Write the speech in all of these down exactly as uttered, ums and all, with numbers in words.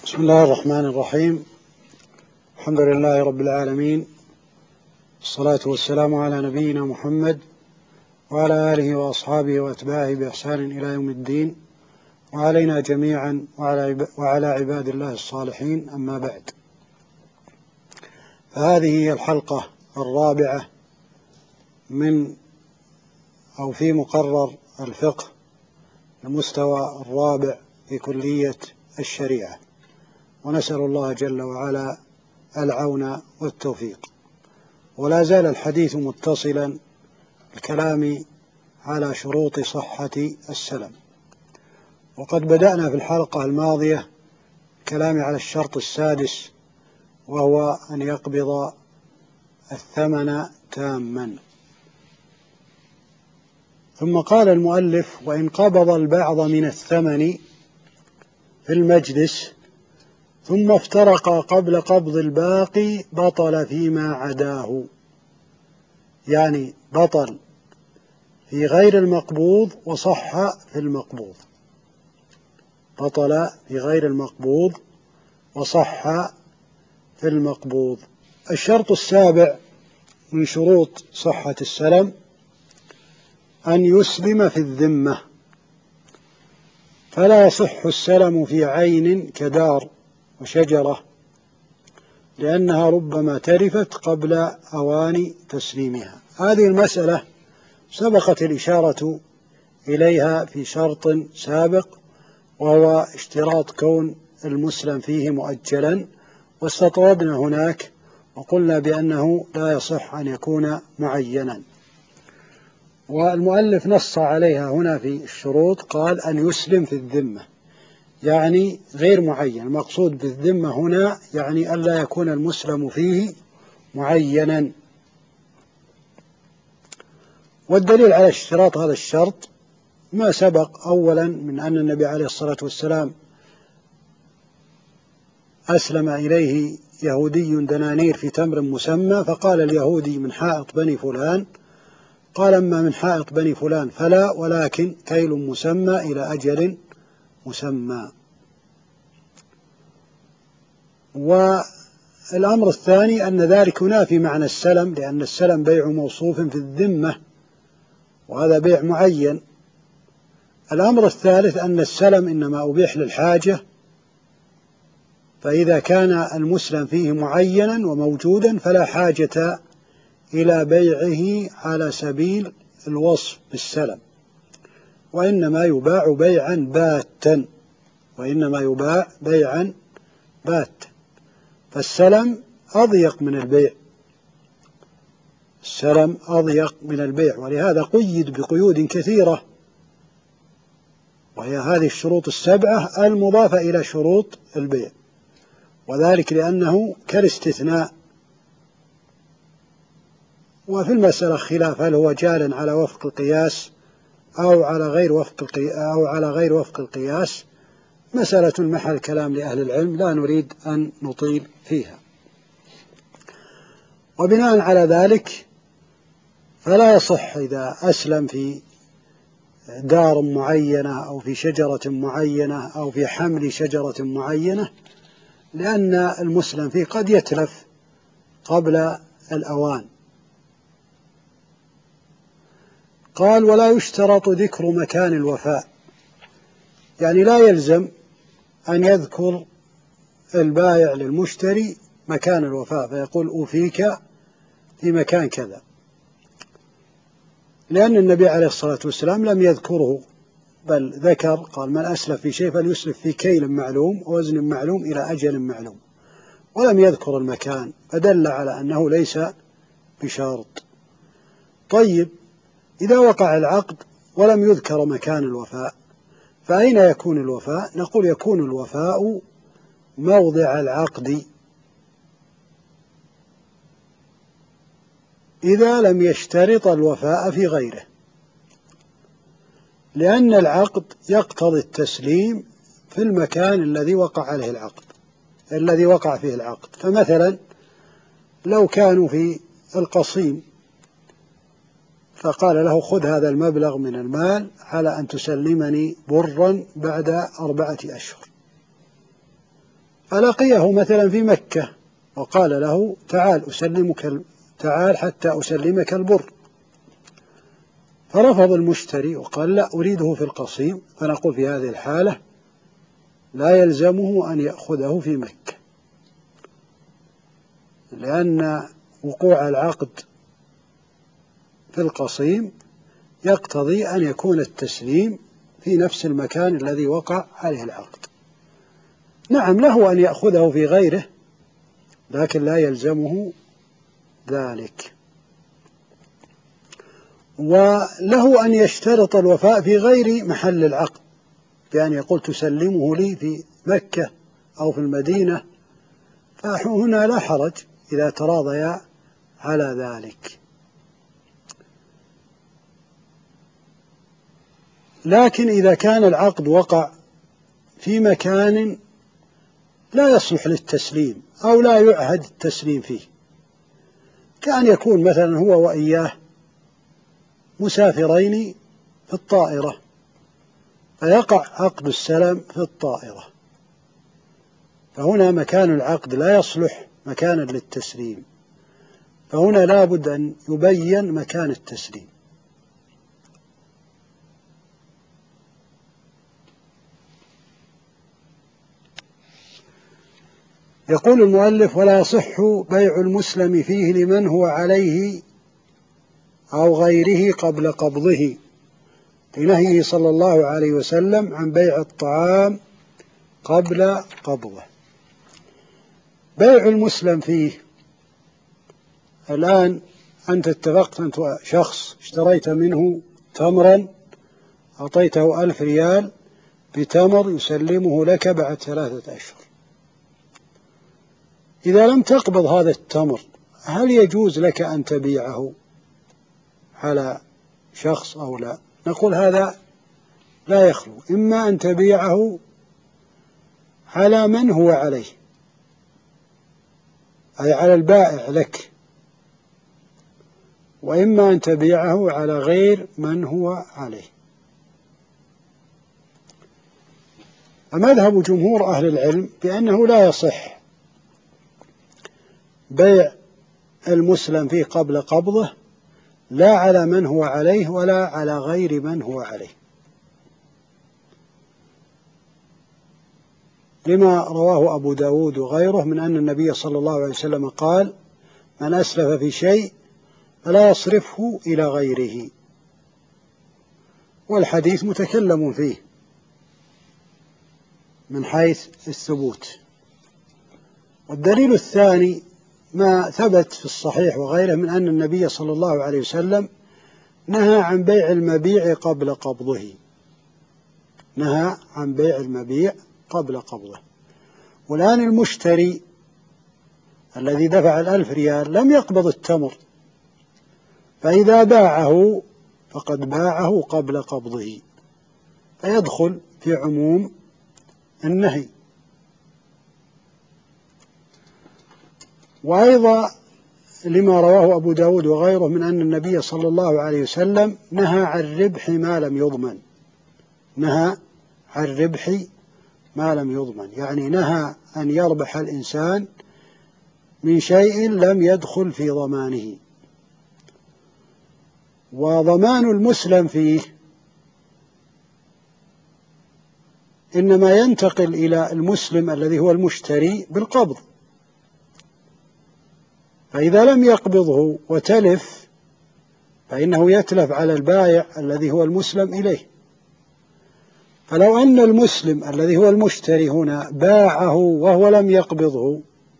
بسم الله الرحمن الرحيم. الحمد لله رب العالمين، الصلاة والسلام على نبينا محمد وعلى آله وأصحابه وأتباعه بإحسان إلى يوم الدين، وعلينا جميعا وعلى عباد الله الصالحين. أما بعد، فهذه هي الحلقة الرابعة من أو في مقرر الفقه المستوى الرابع في كلية الشريعة، ونسأل الله جل وعلا العون والتوفيق. ولا زال الحديث متصلا الكلام على شروط صحة السلم، وقد بدأنا في الحلقة الماضية الكلام على الشرط السادس، وهو أن يقبض الثمن تاما. ثم قال المؤلف: وإن قبض البعض من الثمن في المجلس ثم افترقا قبل قبض الباقي بطل فيما عداه. يعني بطل في غير المقبوض وصح في المقبوض، بطل في غير المقبوض وصح في المقبوض. الشرط السابع من شروط صحة السلم أن يسلم في الذمة، فلا يصح السلم في عين كدار وشجرة، لأنها ربما تلفت قبل أوان تسليمها. هذه المسألة سبقت الإشارة إليها في شرط سابق، وهو اشتراط كون المسلم فيه مؤجلا، واستطردنا هناك وقلنا بأنه لا يصح أن يكون معينا. والمؤلف نص عليها هنا في الشروط، قال أن يسلم في الذمة، يعني غير معين. المقصود بالذمة هنا يعني ألا يكون المسلم فيه معينا. والدليل على اشتراط هذا الشرط ما سبق أولا من أن النبي عليه الصلاة والسلام أسلم إليه يهودي دنانير في تمر مسمى، فقال اليهودي: من حائط بني فلان. قال: أما من حائط بني فلان فلا، ولكن كيل مسمى إلى أجل مسمى. والأمر الثاني أن ذلك ينافي معنى السلم، لأن السلم بيع موصوف في الذمة، وهذا بيع معين. الأمر الثالث أن السلم إنما أبيح للحاجة، فإذا كان المسلم فيه معينا وموجودا فلا حاجة إلى بيعه على سبيل الوصف بالسلم، وإنما يباع بيعا باتا وإنما يباع بيعا باتا فالسلم أضيق من البيع، السلم أضيق من البيع، ولهذا قيد بقيود كثيرة، وهي هذه الشروط السبعة المضافة إلى شروط البيع، وذلك لأنه كالاستثناء. وفي المسألة خلاف، هل هو جار على وفق القياس أو على غير وفق أو على غير وفق القياس، مسألة محل كلام لأهل العلم لا نريد أن نطيل فيها. وبناء على ذلك فلا يصح إذا أسلم في دار معينة أو في شجرة معينة أو في حمل شجرة معينة، لأن المسلم فيه قد يتلف قبل الأوان. قال: ولا يشترط ذكر مكان الوفاء، يعني لا يلزم أن يذكر البائع للمشتري مكان الوفاء فيقول: أوفيك في مكان كذا، لأن النبي عليه الصلاة والسلام لم يذكره، بل ذكر قال: من أسلف في شيء فليسلف في كيل معلوم ووزن معلوم إلى أجل معلوم، ولم يذكر المكان، فدل على أنه ليس بشرط. طيب، إذا وقع العقد ولم يذكر مكان الوفاء فأين يكون الوفاء؟ نقول: يكون الوفاء موضع العقد إذا لم يشترط الوفاء في غيره، لأن العقد يقتضي التسليم في المكان الذي وقع عليه العقد الذي وقع فيه العقد. فمثلا لو كانوا في القصيم فقال له: خذ هذا المبلغ من المال على أن تسلمني برا بعد أربعة أشهر، فلقيه مثلا في مكة وقال له تعال أسلمك تعال حتى أسلمك البر، فرفض المشتري وقال لا أريده في القصيم، فنقول في هذه الحالة لا يلزمه أن يأخذه في مكة، لأن وقوع العقد في القصيم يقتضي أن يكون التسليم في نفس المكان الذي وقع عليه العقد. نعم له أن يأخذه في غيره لكن لا يلزمه ذلك، وله أن يشترط الوفاء في غير محل العقد، بأن يقول تسلمه لي في مكة أو في المدينة، فهنا لا حرج إذا تراضيا على ذلك. لكن إذا كان العقد وقع في مكان لا يصلح للتسليم أو لا يعهد التسليم فيه، كأن يكون مثلا هو وإياه مسافرين في الطائرة فيقع عقد السلام في الطائرة، فهنا مكان العقد لا يصلح مكانا للتسليم، فهنا لا بد أن يبين مكان التسليم. يقول المؤلف ولا يصح بيع المسلم فيه لمن هو عليه أو غيره قبل قبضه، لنهيه صلى الله عليه وسلم عن بيع الطعام قبل قبضه. بيع المسلم فيه، الآن أنت اتفقت أنت شخص اشتريت منه تمرا أعطيته ألف ريال بتمر يسلمه لك بعد ثلاثة أشهر، إذا لم تقبض هذا التمر هل يجوز لك أن تبيعه على شخص أو لا؟ نقول هذا لا يخلو، إما أن تبيعه على من هو عليه أي على البائع لك، وإما أن تبيعه على غير من هو عليه. فمذهب جمهور أهل العلم بأنه لا يصح بيع المسلم فيه قبل قبضه لا على من هو عليه ولا على غير من هو عليه، لما رواه أبو داود وغيره من أن النبي صلى الله عليه وسلم قال من أسلف في شيء فلا يصرفه إلى غيره، والحديث متكلم فيه من حيث الثبوت. والدليل الثاني ما ثبت في الصحيح وغيره من أن النبي صلى الله عليه وسلم نهى عن بيع المبيع قبل قبضه، نهى عن بيع المبيع قبل قبضه. والآن المشتري الذي دفع الألف ريال لم يقبض التمر، فإذا باعه فقد باعه قبل قبضه، فيدخل في عموم النهي. وأيضا لما رواه أبو داود وغيره من أن النبي صلى الله عليه وسلم نهى عن ربح ما لم يضمن، نهى عن ربح ما لم يضمن، يعني نهى أن يربح الإنسان من شيء لم يدخل في ضمانه. وضمان المسلم فيه إنما ينتقل إلى المسلم الذي هو المشتري بالقبض، فإذا لم يقبضه وتلف فإنه يتلف على البائع الذي هو المسلم إليه. فلو أن المسلم الذي هو المشتري هنا باعه وهو لم يقبضه،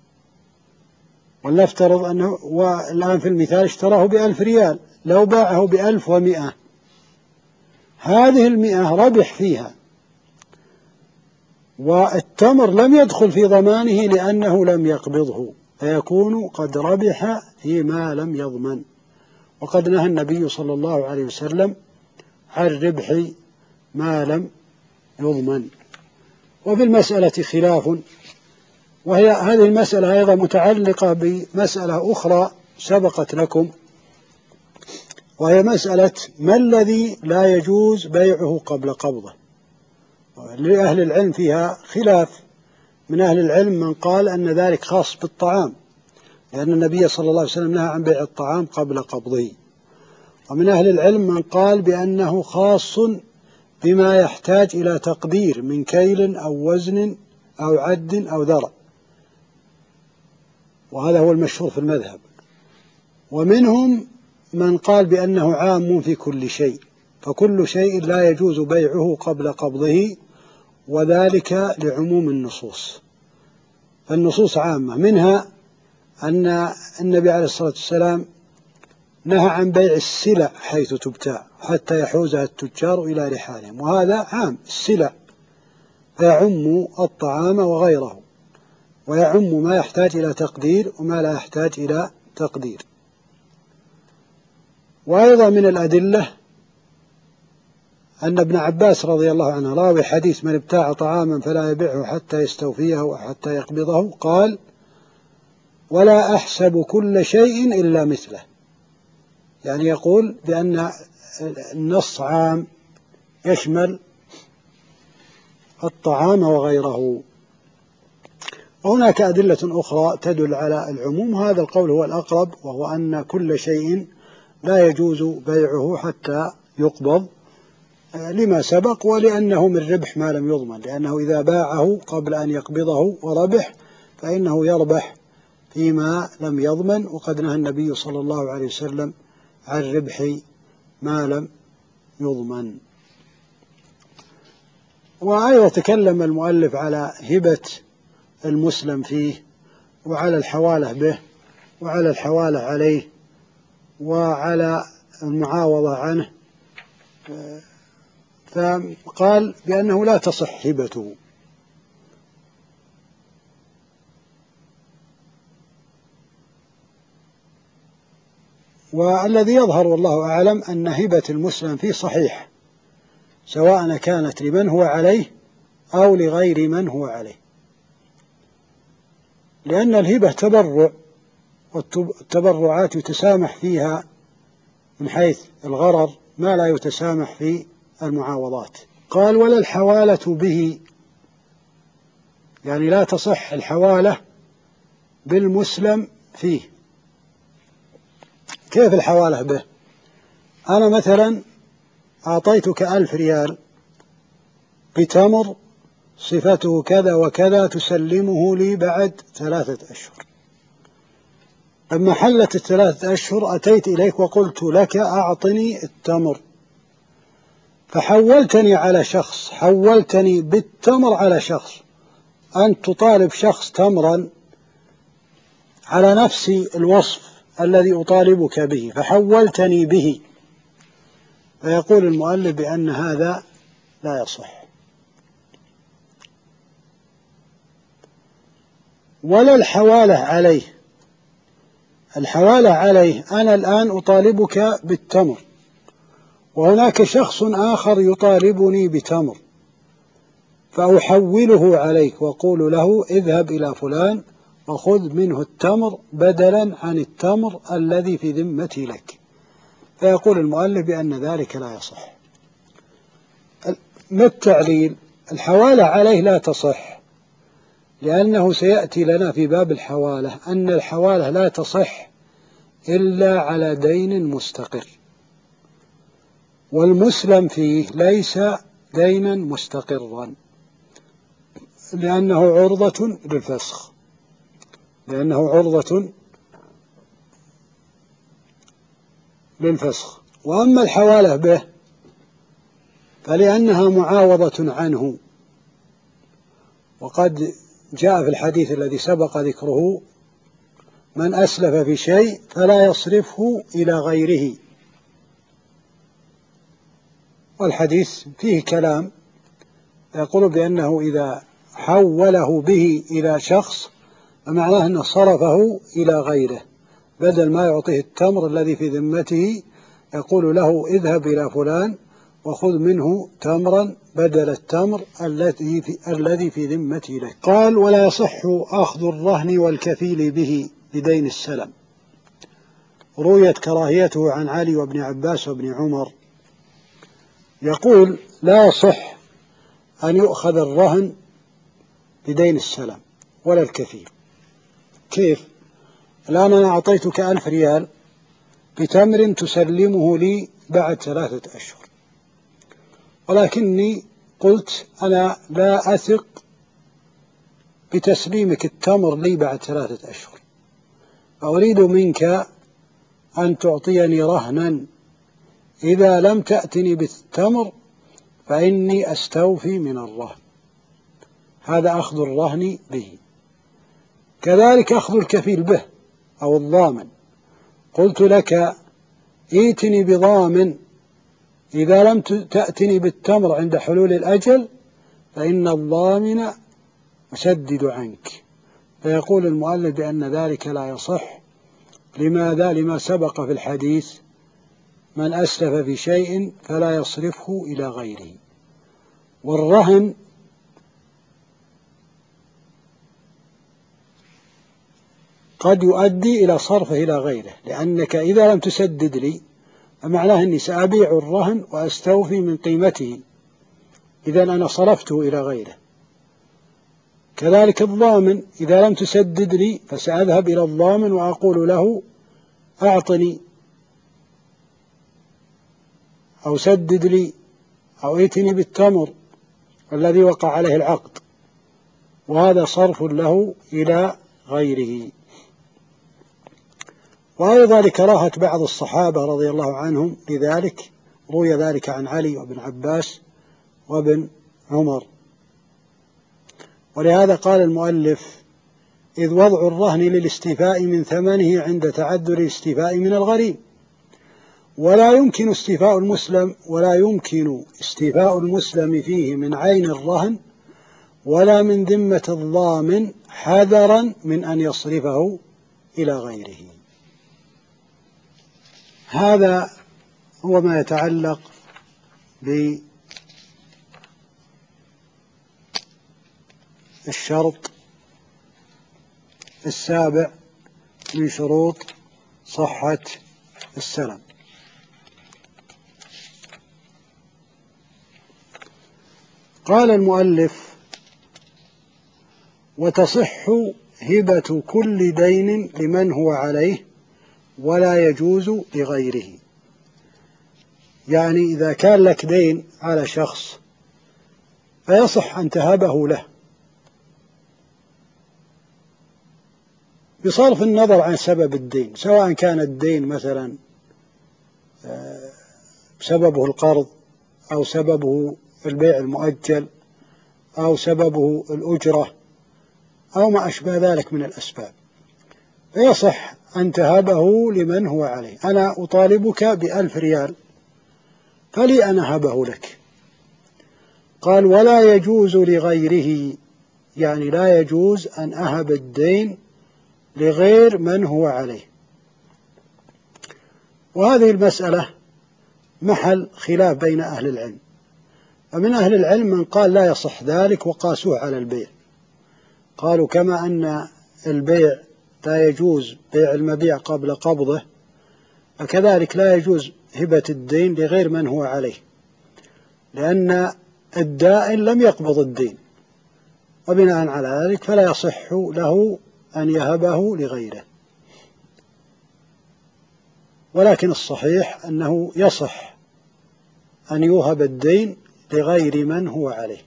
ولنفترض أنه والآن في المثال اشتراه بألف ريال، لو باعه بألف ومئة، هذه المئة ربح فيها والتمر لم يدخل في ضمانه لأنه لم يقبضه، فيكون قد ربح فيما لم يضمن. وقد نهى النبي صلى الله عليه وسلم عن ربح ما لم يضمن. وفي المسألة خلاف، وهي هذه المسألة أيضا متعلقة بمسألة أخرى سبقت لكم، وهي مسألة ما الذي لا يجوز بيعه قبل قبضه. لأهل العلم فيها خلاف، من أهل العلم من قال أن ذلك خاص بالطعام، لأن النبي صلى الله عليه وسلم نهى عن بيع الطعام قبل قبضه. ومن أهل العلم من قال بأنه خاص بما يحتاج إلى تقدير من كيل أو وزن أو عد أو ذرع، وهذا هو المشهور في المذهب. ومنهم من قال بأنه عام في كل شيء، فكل شيء لا يجوز بيعه قبل قبضه، وذلك لعموم النصوص. فالنصوص عامة، منها أن النبي عليه الصلاة والسلام نهى عن بيع السلع حيث تبتاع حتى يحوزها التجار إلى رحالهم، وهذا عام السلع، فيعم الطعام وغيره، ويعم ما يحتاج إلى تقدير وما لا يحتاج إلى تقدير. وأيضا من الأدلة أن ابن عباس رضي الله عنه راوي حديث من ابتاع طعاما فلا يبيعه حتى يستوفيه وحتى يقبضه قال: ولا أحسب كل شيء إلا مثله. يعني يقول بأن النص عام يشمل الطعام وغيره. وهناك أدلة أخرى تدل على العموم، هذا القول هو الأقرب، وهو أن كل شيء لا يجوز بيعه حتى يقبض لما سبق، ولأنه من ربح ما لم يضمن، لأنه إذا باعه قبل أن يقبضه وربح فإنه يربح فيما لم يضمن، وقد نهى النبي صلى الله عليه وسلم عن ربح ما لم يضمن. وأيضا تكلم المؤلف على هبة المسلم فيه، وعلى الحوالة به، وعلى الحوالة عليه، وعلى المعاوضة عنه، فقال بأنه لا تصح هبته. والذي يظهر والله أعلم أن هبة المسلم فيه صحيح، سواء كانت لمن هو عليه أو لغير من هو عليه، لأن الهبة تبرع، والتبرعات يتسامح فيها من حيث الغرر ما لا يتسامح في المعاوضات. قال: ولا الحوالة به، يعني لا تصح الحوالة بالمسلم فيه. كيف الحوالة به؟ أنا مثلا أعطيتك ألف ريال بتمر صفته كذا وكذا تسلمه لي بعد ثلاثة أشهر. لما حلت الثلاثة أشهر أتيت إليك وقلت لك أعطني التمر، فحولتني على شخص، حولتني بالتمر على شخص. أنت تطالب شخص تمرا على نفس الوصف الذي أطالبك به، فحولتني به. فيقول المؤلف بأن هذا لا يصح. ولا الحوالة عليه. الحوالة عليه، أنا الآن أطالبك بالتمر، وهناك شخص آخر يطالبني بتمر، فأحوله عليك وأقول له اذهب إلى فلان وخذ منه التمر بدلا عن التمر الذي في ذمتي لك. فيقول المؤلف بأن ذلك لا يصح. ما التعليل؟ الحوالة عليه لا تصح، لأنه سيأتي لنا في باب الحوالة أن الحوالة لا تصح إلا على دين مستقر، والمسلم فيه ليس دينا مستقرا، لأنه عرضة للفسخ، لأنه عرضة للفسخ. وأما الحوالة به فلأنها معاوضة عنه، وقد جاء في الحديث الذي سبق ذكره: من أسلف في شيء فلا يصرفه إلى غيره. والحديث فيه كلام، يقول بأنه إذا حوله به إلى شخص فمعناه أنه صرفه إلى غيره، بدل ما يعطيه التمر الذي في ذمته يقول له اذهب إلى فلان وخذ منه تمرا بدل التمر الذي في, الذي في ذمتي لك. قال: ولا يصح أخذ الرهن والكفيل به بدين السلم. رويت كراهيته عن علي وابن عباس وابن عمر. يقول: لا يصح أن يؤخذ الرهن بدين السلم ولا الكفيل. كيف؟ الآن أنا أعطيتك ألف ريال بتمر تسلمه لي بعد ثلاثة أشهر، ولكني قلت أنا لا أثق بتسليمك التمر لي بعد ثلاثة أشهر، فأريد منك أن تعطيني رهنا، إذا لم تأتني بالتمر فإني أستوفي من الرهن. هذا أخذ الرهن به. كذلك أخذ الكفيل به أو الضامن. قلت لك ائتني بضامن، إذا لم تأتني بالتمر عند حلول الأجل فإن الضامن يسدد عنك. فيقول المؤلف بأن ذلك لا يصح. لماذا؟ لما سبق في الحديث: من أسلف في شيء فلا يصرفه إلى غيره. والرهن قد يؤدي إلى صرفه إلى غيره، لأنك إذا لم تسدد لي فمعناه أني سأبيع الرهن وأستوفي من قيمته، إذا أنا صرفته إلى غيره. كذلك الضامن إذا لم تسدد لي فسأذهب إلى الضامن وأقول له أعطني أو سدد لي أو ائتني بالتمر الذي وقع عليه العقد، وهذا صرف له إلى غيره. وأيضا لكراهة بعض الصحابة رضي الله عنهم لذلك، روي ذلك عن علي وابن عباس وابن عمر. ولهذا قال المؤلف: إذ وضع الرهن للاستيفاء من ثمنه عند تعذر الاستيفاء من الغريم، ولا يمكن استيفاء المسلم ولا يمكن استيفاء المسلم فيه من عين الرهن ولا من ذمة الضامن حذرا من أن يصرفه إلى غيره. هذا هو ما يتعلق بالشرط السابع من شروط صحة السلم. قال المؤلف: وتصح هبة كل دين لمن هو عليه ولا يجوز لغيره. يعني إذا كان لك دين على شخص فيصح أن تهبه له بصرف النظر عن سبب الدين، سواء كان الدين مثلا سببه القرض أو سببه البيع المؤجل أو سببه الأجرة أو ما أشبه ذلك من الأسباب، فيصح أن تهبه لمن هو عليه. أنا أطالبك بألف ريال فلي أن أهبه لك. قال: ولا يجوز لغيره، يعني لا يجوز أن أهب الدين لغير من هو عليه. وهذه المسألة محل خلاف بين أهل العلم، فمن أهل العلم من قال لا يصح ذلك وقاسوه على البيع. قالوا كما أن البيع لا يجوز بيع المبيع قبل قبضه، فكذلك لا يجوز هبة الدين لغير من هو عليه، لأن الدائن لم يقبض الدين، وبناء على ذلك فلا يصح له أن يهبه لغيره. ولكن الصحيح أنه يصح أن يوهب الدين لغير من هو عليه،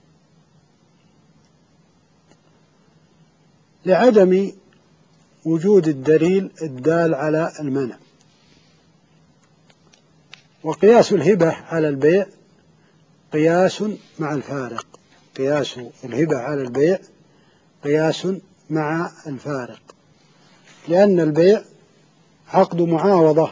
لعدم وجود الدليل الدال على المنع. وقياس الهبة على البيع قياس مع الفارق، قياس الهبة على البيع قياس مع الفارق، لأن البيع عقد معاوضة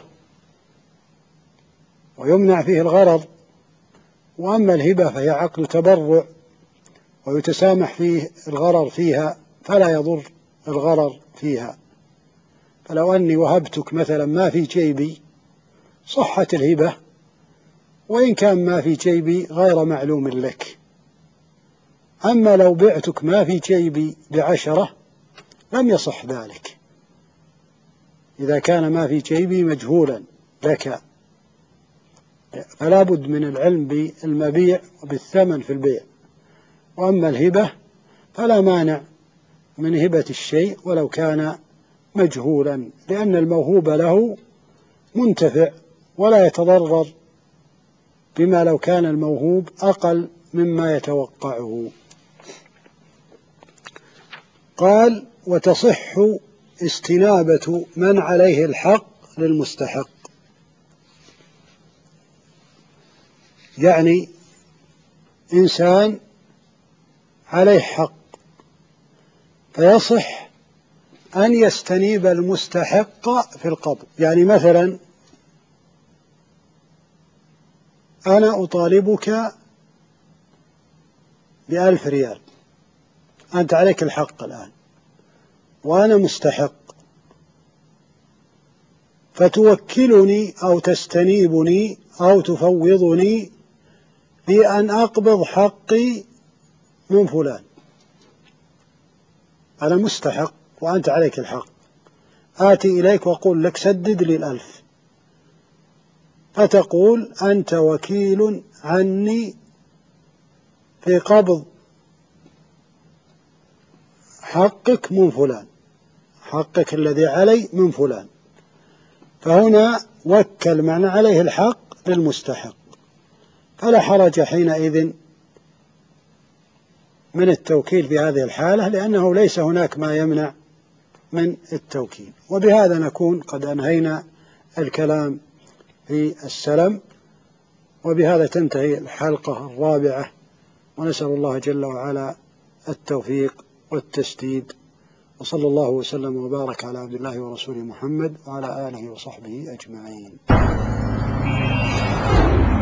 ويمنع فيه الغرض، وأما الهبة فهي عقد تبرع ويتسامح فيه الغرر فيها فلا يضر الغرر فيها. فلو أني وهبتك مثلا ما في جيبي صحت الهبة، وإن كان ما في جيبي غير معلوم لك. أما لو بعتك ما في جيبي بعشرة لم يصح ذلك، إذا كان ما في جيبي مجهولا لك، فلا بد من العلم بالمبيع وبالثمن في البيع. وأما الهبة فلا مانع من هبة الشيء ولو كان مجهولا، لأن الموهوب له منتفع ولا يتضرر بما لو كان الموهوب أقل مما يتوقعه. قال: وتصح استنابة من عليه الحق للمستحق، يعني إنسان عليه حق فيصح أن يستنيب المستحق في القبض. يعني مثلا أنا أطالبك بألف ريال، أنت عليك الحق الآن وأنا مستحق، فتوكلني أو تستنيبني أو تفوضني بأن أقبض حقي من فلان. أنا مستحق وأنت عليك الحق، آتي إليك وأقول لك سدد لي الألف، فتقول أنت وكيل عني في قبض حقك من فلان، حقك الذي علي من فلان. فهنا وكل من عليه الحق للمستحق، فلا حرج حينئذ من التوكيل في هذه الحالة، لأنه ليس هناك ما يمنع من التوكيل. وبهذا نكون قد أنهينا الكلام في السلم، وبهذا تنتهي الحلقة الرابعة، ونسأل الله جل وعلا التوفيق والتسديد، وصلى الله وسلم وبارك على عبد الله ورسوله محمد وعلى آله وصحبه أجمعين.